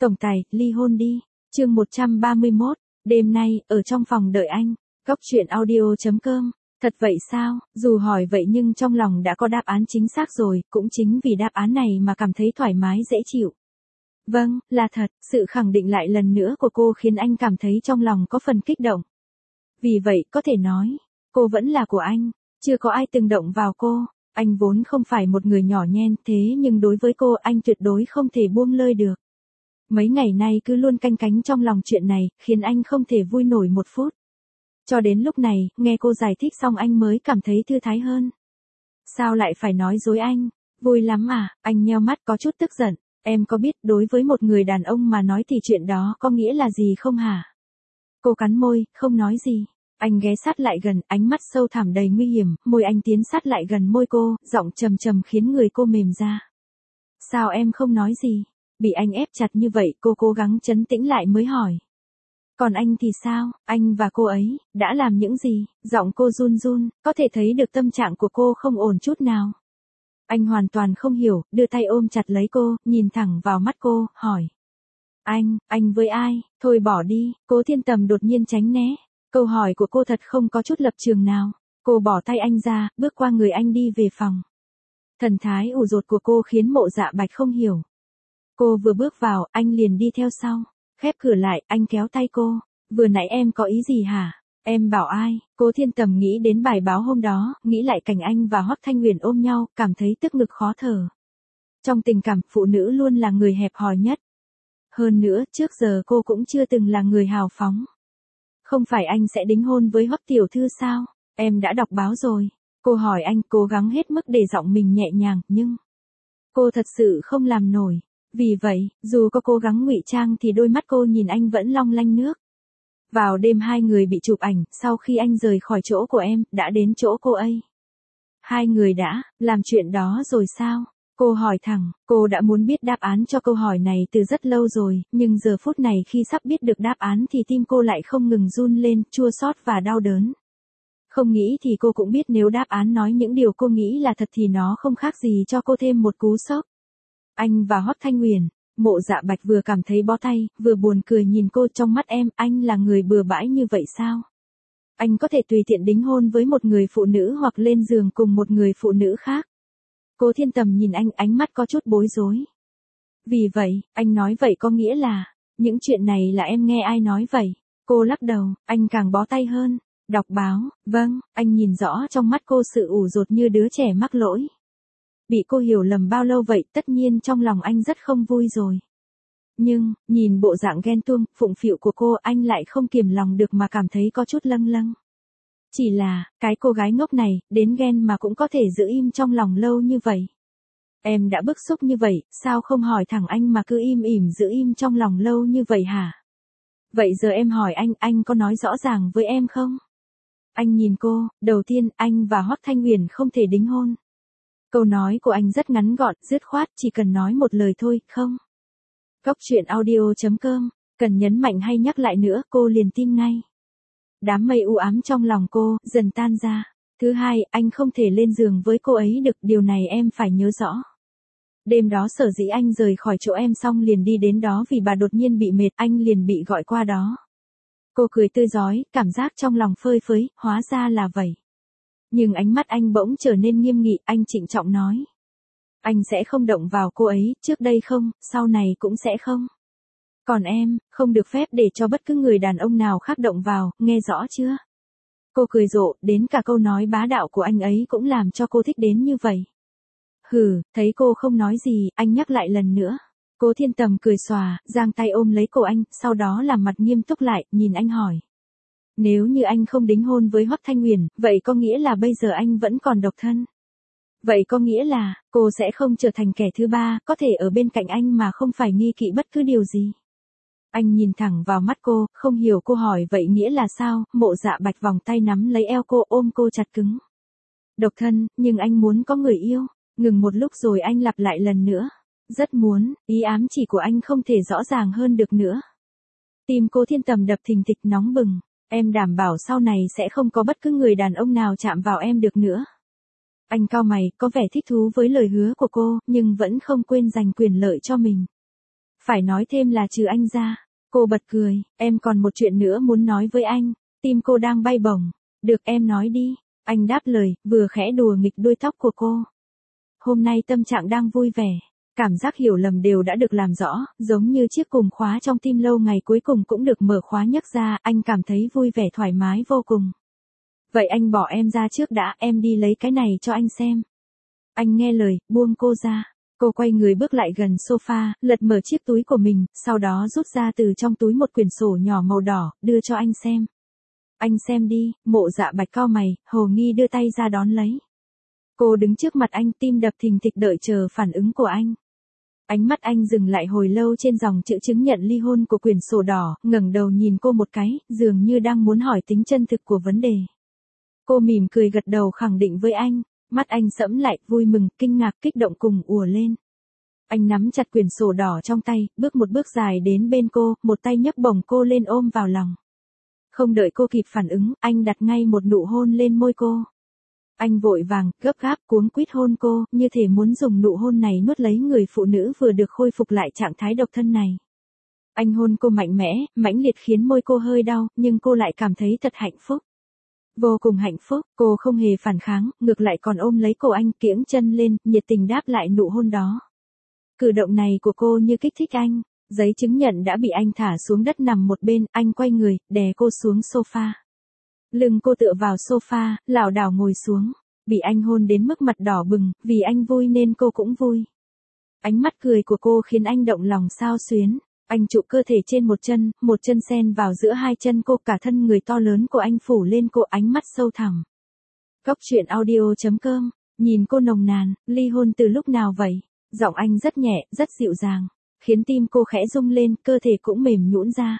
Tổng tài, ly hôn đi. Chương 131, đêm nay, ở trong phòng đợi anh. Góc truyện audio.com. Thật vậy sao? Dù hỏi vậy nhưng trong lòng đã có đáp án chính xác rồi, cũng chính vì đáp án này mà cảm thấy thoải mái dễ chịu. Vâng, là thật, sự khẳng định lại lần nữa của cô khiến anh cảm thấy trong lòng có phần kích động. Vì vậy, có thể nói, cô vẫn là của anh, chưa có ai từng động vào cô. Anh vốn không phải một người nhỏ nhen, thế nhưng đối với cô anh tuyệt đối không thể buông lơi được. Mấy ngày nay cứ luôn canh cánh trong lòng chuyện này, khiến anh không thể vui nổi một phút. Cho đến lúc này, nghe cô giải thích xong anh mới cảm thấy thư thái hơn. Sao lại phải nói dối anh? Vui lắm à? Anh nheo mắt có chút tức giận. Em có biết đối với một người đàn ông mà nói thì chuyện đó có nghĩa là gì không hả? Cô cắn môi, không nói gì. Anh ghé sát lại gần, ánh mắt sâu thẳm đầy nguy hiểm, môi anh tiến sát lại gần môi cô, giọng trầm trầm khiến người cô mềm ra. Sao em không nói gì? Bị anh ép chặt như vậy, cô cố gắng trấn tĩnh lại mới hỏi. Còn anh thì sao? Anh và cô ấy, đã làm những gì? Giọng cô run run, có thể thấy được tâm trạng của cô không ổn chút nào. Anh hoàn toàn không hiểu, đưa tay ôm chặt lấy cô, nhìn thẳng vào mắt cô, hỏi. Anh với ai? Thôi bỏ đi, Cố Thiên Tầm đột nhiên tránh né. Câu hỏi của cô thật không có chút lập trường nào. Cô bỏ tay anh ra, bước qua người anh đi về phòng. Thần thái ủ rột của cô khiến Mộ Dạ Bạch không hiểu. Cô vừa bước vào, anh liền đi theo sau. Khép cửa lại, anh kéo tay cô. Vừa nãy em có ý gì hả? Em bảo ai? Cố Thiên Tầm nghĩ đến bài báo hôm đó, nghĩ lại cảnh anh và Hoắc Thanh Huyền ôm nhau, cảm thấy tức ngực khó thở. Trong tình cảm, phụ nữ luôn là người hẹp hòi nhất. Hơn nữa, trước giờ cô cũng chưa từng là người hào phóng. Không phải anh sẽ đính hôn với Hoắc tiểu thư sao? Em đã đọc báo rồi. Cô hỏi anh, cố gắng hết mức để giọng mình nhẹ nhàng, nhưng cô thật sự không làm nổi. Vì vậy, dù có cố gắng ngụy trang thì đôi mắt cô nhìn anh vẫn long lanh nước. Vào đêm hai người bị chụp ảnh, sau khi anh rời khỏi chỗ của em, đã đến chỗ cô ấy. Hai người đã làm chuyện đó rồi sao? Cô hỏi thẳng, cô đã muốn biết đáp án cho câu hỏi này từ rất lâu rồi, nhưng giờ phút này khi sắp biết được đáp án thì tim cô lại không ngừng run lên, chua xót và đau đớn. Không nghĩ thì cô cũng biết nếu đáp án nói những điều cô nghĩ là thật thì nó không khác gì cho cô thêm một cú sốc. Anh và Hoắc Thanh Huyền. Mộ Dạ Bạch vừa cảm thấy bó tay, vừa buồn cười nhìn cô. Trong mắt em, anh là người bừa bãi như vậy sao? Anh có thể tùy tiện đính hôn với một người phụ nữ hoặc lên giường cùng một người phụ nữ khác. Cố Thiên Tầm nhìn anh, ánh mắt có chút bối rối. Vì vậy, anh nói vậy có nghĩa là, những chuyện này là em nghe ai nói vậy? Cô lắc đầu, anh càng bó tay hơn. Đọc báo, vâng, anh nhìn rõ trong mắt cô sự ủ rột như đứa trẻ mắc lỗi. Bị cô hiểu lầm bao lâu vậy, tất nhiên trong lòng anh rất không vui rồi. Nhưng, nhìn bộ dạng ghen tuông, phụng phịu của cô, anh lại không kiềm lòng được mà cảm thấy có chút lâng lâng. Chỉ là, cái cô gái ngốc này, đến ghen mà cũng có thể giữ im trong lòng lâu như vậy. Em đã bức xúc như vậy, sao không hỏi thẳng anh mà cứ im ỉm giữ im trong lòng lâu như vậy hả? Vậy giờ em hỏi anh có nói rõ ràng với em không? Anh nhìn cô, đầu tiên, anh và Hoắc Thanh Huyền không thể đính hôn. Câu nói của anh rất ngắn gọn, dứt khoát, chỉ cần nói một lời thôi, không? Góc truyện audio.com, cần nhấn mạnh hay nhắc lại nữa, cô liền tin ngay. Đám mây u ám trong lòng cô, dần tan ra. Thứ hai, anh không thể lên giường với cô ấy được, điều này em phải nhớ rõ. Đêm đó sở dĩ anh rời khỏi chỗ em xong liền đi đến đó vì bà đột nhiên bị mệt, anh liền bị gọi qua đó. Cô cười tươi rói, cảm giác trong lòng phơi phới, hóa ra là vậy. Nhưng ánh mắt anh bỗng trở nên nghiêm nghị, anh trịnh trọng nói. Anh sẽ không động vào cô ấy, trước đây không, sau này cũng sẽ không. Còn em, không được phép để cho bất cứ người đàn ông nào khác động vào, nghe rõ chưa? Cô cười rộ, đến cả câu nói bá đạo của anh ấy cũng làm cho cô thích đến như vậy. Hừ, thấy cô không nói gì, anh nhắc lại lần nữa. Cố Thiên Tầm cười xòa, giang tay ôm lấy cổ anh, sau đó làm mặt nghiêm túc lại, nhìn anh hỏi. Nếu như anh không đính hôn với Hoắc Thanh Huyền, vậy có nghĩa là bây giờ anh vẫn còn độc thân. Vậy có nghĩa là, cô sẽ không trở thành kẻ thứ ba, có thể ở bên cạnh anh mà không phải nghi kỵ bất cứ điều gì. Anh nhìn thẳng vào mắt cô, không hiểu cô hỏi vậy nghĩa là sao, Mộ Dạ Bạch vòng tay nắm lấy eo cô ôm cô chặt cứng. Độc thân, nhưng anh muốn có người yêu. Ngừng một lúc rồi anh lặp lại lần nữa. Rất muốn, ý ám chỉ của anh không thể rõ ràng hơn được nữa. Tim Cố Thiên Tầm đập thình thịch nóng bừng. Em đảm bảo sau này sẽ không có bất cứ người đàn ông nào chạm vào em được nữa. Anh cau mày, có vẻ thích thú với lời hứa của cô, nhưng vẫn không quên giành quyền lợi cho mình. Phải nói thêm là trừ anh ra. Cô bật cười, em còn một chuyện nữa muốn nói với anh. Tim cô đang bay bổng. Được em nói đi. Anh đáp lời, vừa khẽ đùa nghịch đuôi tóc của cô. Hôm nay tâm trạng đang vui vẻ. Cảm giác hiểu lầm đều đã được làm rõ, giống như chiếc cùm khóa trong tim lâu ngày cuối cùng cũng được mở khóa nhấc ra, anh cảm thấy vui vẻ thoải mái vô cùng. Vậy anh bỏ em ra trước đã, em đi lấy cái này cho anh xem. Anh nghe lời, buông cô ra. Cô quay người bước lại gần sofa, lật mở chiếc túi của mình, sau đó rút ra từ trong túi một quyển sổ nhỏ màu đỏ, đưa cho anh xem. Anh xem đi, Mộ Dạ Bạch cau mày, hồ nghi đưa tay ra đón lấy. Cô đứng trước mặt anh, tim đập thình thịch đợi chờ phản ứng của anh. Ánh mắt anh dừng lại hồi lâu trên dòng chữ chứng nhận ly hôn của quyển sổ đỏ, ngẩng đầu nhìn cô một cái, dường như đang muốn hỏi tính chân thực của vấn đề. Cô mỉm cười gật đầu khẳng định với anh, mắt anh sẫm lại, vui mừng, kinh ngạc, kích động cùng ùa lên. Anh nắm chặt quyển sổ đỏ trong tay, bước một bước dài đến bên cô, một tay nhấc bổng cô lên ôm vào lòng. Không đợi cô kịp phản ứng, anh đặt ngay một nụ hôn lên môi cô. Anh vội vàng, gấp gáp, cuống quýt hôn cô, như thể muốn dùng nụ hôn này nuốt lấy người phụ nữ vừa được khôi phục lại trạng thái độc thân này. Anh hôn cô mạnh mẽ, mãnh liệt khiến môi cô hơi đau, nhưng cô lại cảm thấy thật hạnh phúc. Vô cùng hạnh phúc, cô không hề phản kháng, ngược lại còn ôm lấy cổ anh, kiễng chân lên, nhiệt tình đáp lại nụ hôn đó. Cử động này của cô như kích thích anh. Giấy chứng nhận đã bị anh thả xuống đất nằm một bên, anh quay người, đè cô xuống sofa. Lưng cô tựa vào sofa, lảo đảo ngồi xuống. Bị anh hôn đến mức mặt đỏ bừng, vì anh vui nên cô cũng vui. Ánh mắt cười của cô khiến anh động lòng xao xuyến. Anh trụ cơ thể trên một chân xen vào giữa hai chân cô, cả thân người to lớn của anh phủ lên cô, ánh mắt sâu thẳm. Góc truyện audio.com, nhìn cô nồng nàn, ly hôn từ lúc nào vậy? Giọng anh rất nhẹ, rất dịu dàng, khiến tim cô khẽ rung lên, cơ thể cũng mềm nhũn ra.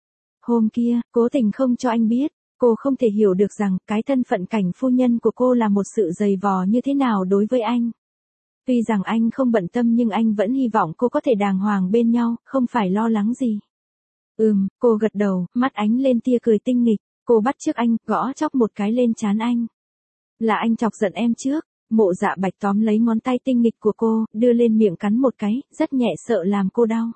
Hôm kia, cố tình không cho anh biết, cô không thể hiểu được rằng cái thân phận cảnh phu nhân của cô là một sự dày vò như thế nào đối với anh. Tuy rằng anh không bận tâm nhưng anh vẫn hy vọng cô có thể đàng hoàng bên nhau, không phải lo lắng gì. Cô gật đầu, mắt ánh lên tia cười tinh nghịch, cô bắt chước anh, gõ chóc một cái lên trán anh. Là anh chọc giận em trước. Mộ Dạ Bạch tóm lấy ngón tay tinh nghịch của cô, đưa lên miệng cắn một cái, rất nhẹ sợ làm cô đau.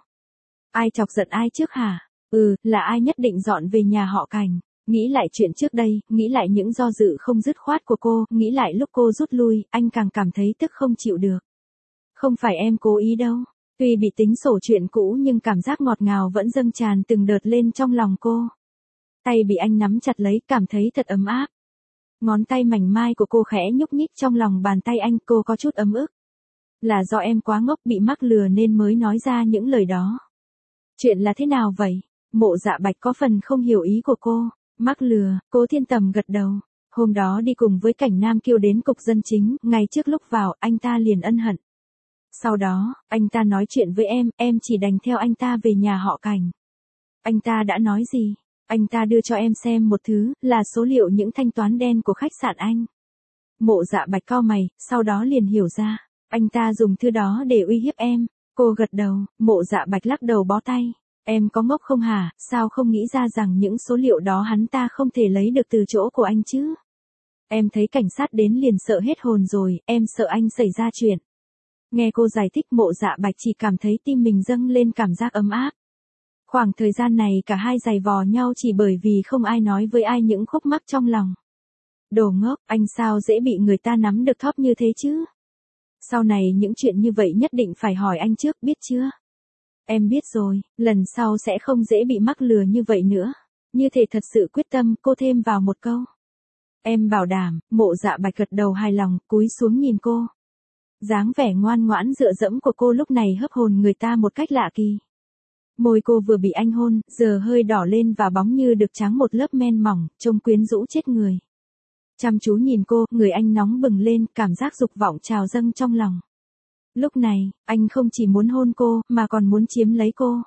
Ai chọc giận ai trước hả? Là ai nhất định dọn về nhà họ Cảnh. Nghĩ lại chuyện trước đây, nghĩ lại những do dự không dứt khoát của cô, nghĩ lại lúc cô rút lui, anh càng cảm thấy tức không chịu được. Không phải em cố ý đâu. Tuy bị tính sổ chuyện cũ nhưng cảm giác ngọt ngào vẫn dâng tràn từng đợt lên trong lòng cô. Tay bị anh nắm chặt lấy, cảm thấy thật ấm áp. Ngón tay mảnh mai của cô khẽ nhúc nhích trong lòng bàn tay anh, cô có chút ấm ức. Là do em quá ngốc bị mắc lừa nên mới nói ra những lời đó. Chuyện là thế nào vậy? Mộ Dạ Bạch có phần không hiểu ý của cô. Mắc lừa, Cố Thiên Tầm gật đầu. Hôm đó đi cùng với Cảnh Nam Kiêu đến cục dân chính, ngay trước lúc vào, anh ta liền ân hận. Sau đó, anh ta nói chuyện với em chỉ đành theo anh ta về nhà họ Cảnh. Anh ta đã nói gì? Anh ta đưa cho em xem một thứ, là số liệu những thanh toán đen của khách sạn anh. Mộ Dạ Bạch cau mày, sau đó liền hiểu ra. Anh ta dùng thứ đó để uy hiếp em. Cô gật đầu, Mộ Dạ Bạch lắc đầu bó tay. Em có ngốc không hả, sao không nghĩ ra rằng những số liệu đó hắn ta không thể lấy được từ chỗ của anh chứ? Em thấy cảnh sát đến liền sợ hết hồn rồi, em sợ anh xảy ra chuyện. Nghe cô giải thích, Mộ Dạ Bạch chỉ cảm thấy tim mình dâng lên cảm giác ấm áp. Khoảng thời gian này cả hai giày vò nhau chỉ bởi vì không ai nói với ai những khúc mắc trong lòng. Đồ ngốc, anh sao dễ bị người ta nắm được thóp như thế chứ? Sau này những chuyện như vậy nhất định phải hỏi anh trước, biết chưa? Em biết rồi, lần sau sẽ không dễ bị mắc lừa như vậy nữa. Như thể thật sự quyết tâm, cô thêm vào một câu. Em bảo đảm. Mộ Dạ Bạch gật đầu hài lòng, cúi xuống nhìn cô. Dáng vẻ ngoan ngoãn dựa dẫm của cô lúc này hấp hồn người ta một cách lạ kỳ. Môi cô vừa bị anh hôn, giờ hơi đỏ lên và bóng như được trắng một lớp men mỏng, trông quyến rũ chết người. Chăm chú nhìn cô, người anh nóng bừng lên, cảm giác dục vọng trào dâng trong lòng. Lúc này, anh không chỉ muốn hôn cô, mà còn muốn chiếm lấy cô.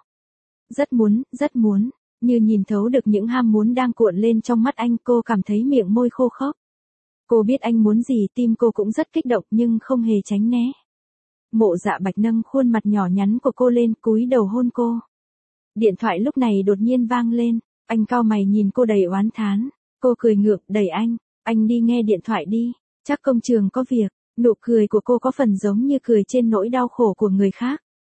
Rất muốn, như nhìn thấu được những ham muốn đang cuộn lên trong mắt anh, cô cảm thấy miệng môi khô khốc. Cô biết anh muốn gì, tim cô cũng rất kích động nhưng không hề tránh né. Mộ Dạ Bạch nâng khuôn mặt nhỏ nhắn của cô lên, cúi đầu hôn cô. Điện thoại lúc này đột nhiên vang lên, anh cau mày nhìn cô đầy oán thán. Cô cười ngượng, đẩy anh đi nghe điện thoại đi, chắc công trường có việc. Nụ cười của cô có phần giống như cười trên nỗi đau khổ của người khác.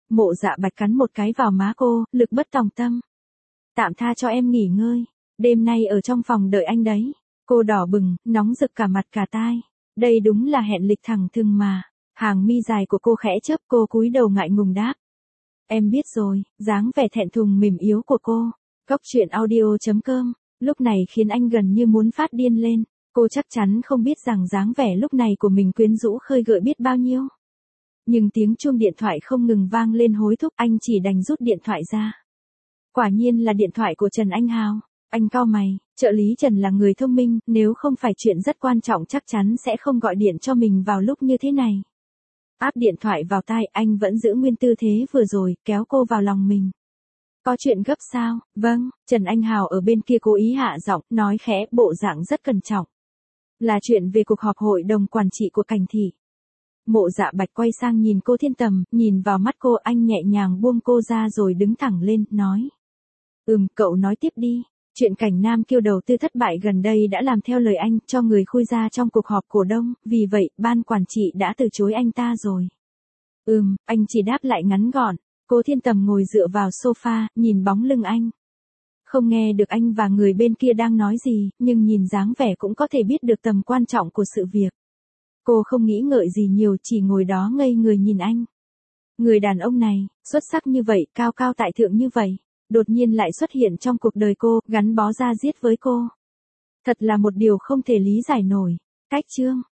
Mộ Dạ Bạch cắn một cái vào má cô, lực bất tòng tâm. Tạm tha cho em nghỉ ngơi, đêm nay ở trong phòng đợi anh đấy. Cô đỏ bừng, nóng rực cả mặt cả tai. Đây đúng là hẹn lịch thẳng thừng mà. Hàng mi dài của cô khẽ chớp, cô cúi đầu ngại ngùng đáp. Em biết rồi, dáng vẻ thẹn thùng mềm yếu của cô. Cốc truyện audio.com, lúc này khiến anh gần như muốn phát điên lên. Cô chắc chắn không biết rằng dáng vẻ lúc này của mình quyến rũ khơi gợi biết bao nhiêu. Nhưng tiếng chuông điện thoại không ngừng vang lên hối thúc, anh chỉ đành rút điện thoại ra. Quả nhiên là điện thoại của Trần Anh Hào. Anh cau mày, trợ lý Trần là người thông minh, nếu không phải chuyện rất quan trọng chắc chắn sẽ không gọi điện cho mình vào lúc như thế này. Áp điện thoại vào tai, anh vẫn giữ nguyên tư thế vừa rồi, kéo cô vào lòng mình. Có chuyện gấp sao? Vâng, Trần Anh Hào ở bên kia cố ý hạ giọng, nói khẽ, bộ dạng rất cẩn trọng. Là chuyện về cuộc họp hội đồng quản trị của Cảnh Thị. Mộ Dạ Bạch quay sang nhìn cô Thiên Tầm, nhìn vào mắt cô, anh nhẹ nhàng buông cô ra rồi đứng thẳng lên, nói. Cậu nói tiếp đi. Chuyện Cảnh Nam Kiêu đầu tư thất bại gần đây đã làm theo lời anh, cho người khui ra trong cuộc họp cổ đông, vì vậy, ban quản trị đã từ chối anh ta rồi. Anh chỉ đáp lại ngắn gọn. Cô Thiên Tầm ngồi dựa vào sofa, nhìn bóng lưng anh. Không nghe được anh và người bên kia đang nói gì, nhưng nhìn dáng vẻ cũng có thể biết được tầm quan trọng của sự việc. Cô không nghĩ ngợi gì nhiều, chỉ ngồi đó ngây người nhìn anh. Người đàn ông này, xuất sắc như vậy, cao cao tại thượng như vậy, đột nhiên lại xuất hiện trong cuộc đời cô, gắn bó ra diết với cô. Thật là một điều không thể lý giải nổi. Cách chương